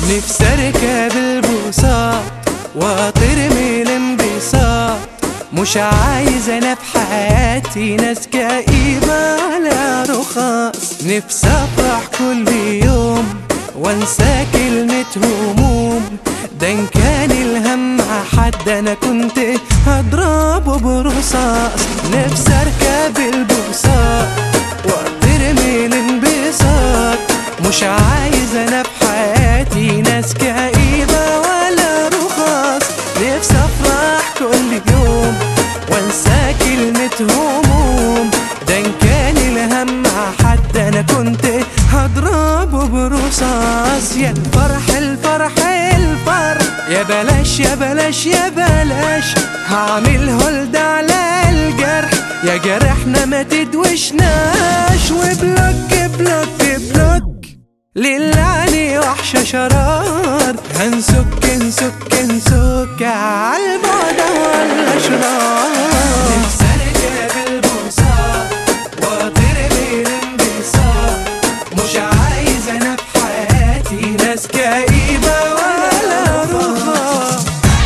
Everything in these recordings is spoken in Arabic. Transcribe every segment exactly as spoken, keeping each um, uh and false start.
نفسي اركب البساط واطير من الانبساط، مش عايز انا في حياتي ناس كئيبة على رخاص. نفسي افرح كل يوم وانسى كلمة هموم، ده ان كان الهم حد انا كنت هضربه برصاص. نفسي اركب البساط واطير من الانبساط، مش عايز انا في حياتي ناس كئيبة ولا رخاص. نفسي افرح كل يوم وانسى كلمة هموم، ده ان كان الهم حد انا كنت هضربه برصاص. يا الفرح الفرح الفرح، يا بلاش يا بلاش يا بلاش، هعمل هولد على الجرح، يا جرحنا ما تدوشناش. وبلوك بلوك بلوك للعني وحشة شرار، هنسك نسك نسك عالبعد والأشرار. نفسي اركب البساط واطير بالانبساط، مش عايز انا في حياتي ناس كئيبة ولا رخاص.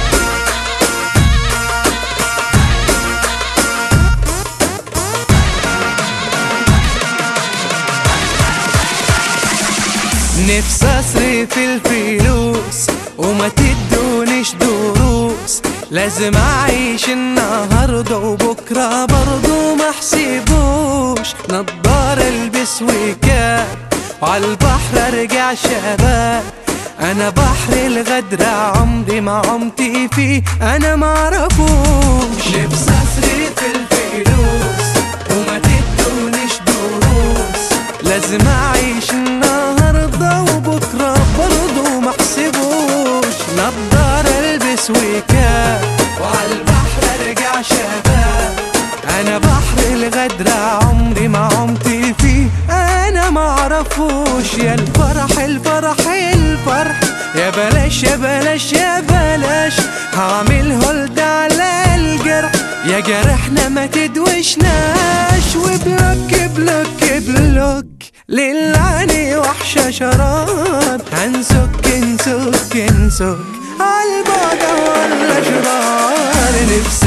نفسي اصرف الفلوس وما تدونيش دروس، لازم اعيش النهارده وبكره برضو ما احسبوش. نضارة البس وكاب وعالبحر ارجع شباب، انا بحر الغدر عمري ما عمتي فيه انا معرفوش. نفسي اصرف الفلوس وما تدونيش دروس، لازم اعيش النهارده وبكره برضو ما احسبوش. نضارة البس وكاب وعالبحر ارجع شباب، انا بحر الغدر عمري ما عمتي فيه انا معرفوش. يا الفرح الفرح الفرح، يا بلاش يا بلاش يا بلاش، هعمل هولد على الجرح، يا جرحنا ما تدوشناش. وبلوك بلوك بلوك للعني وحشة شرار، هنسك نسك نسك عالبعد والأشرار. نفسي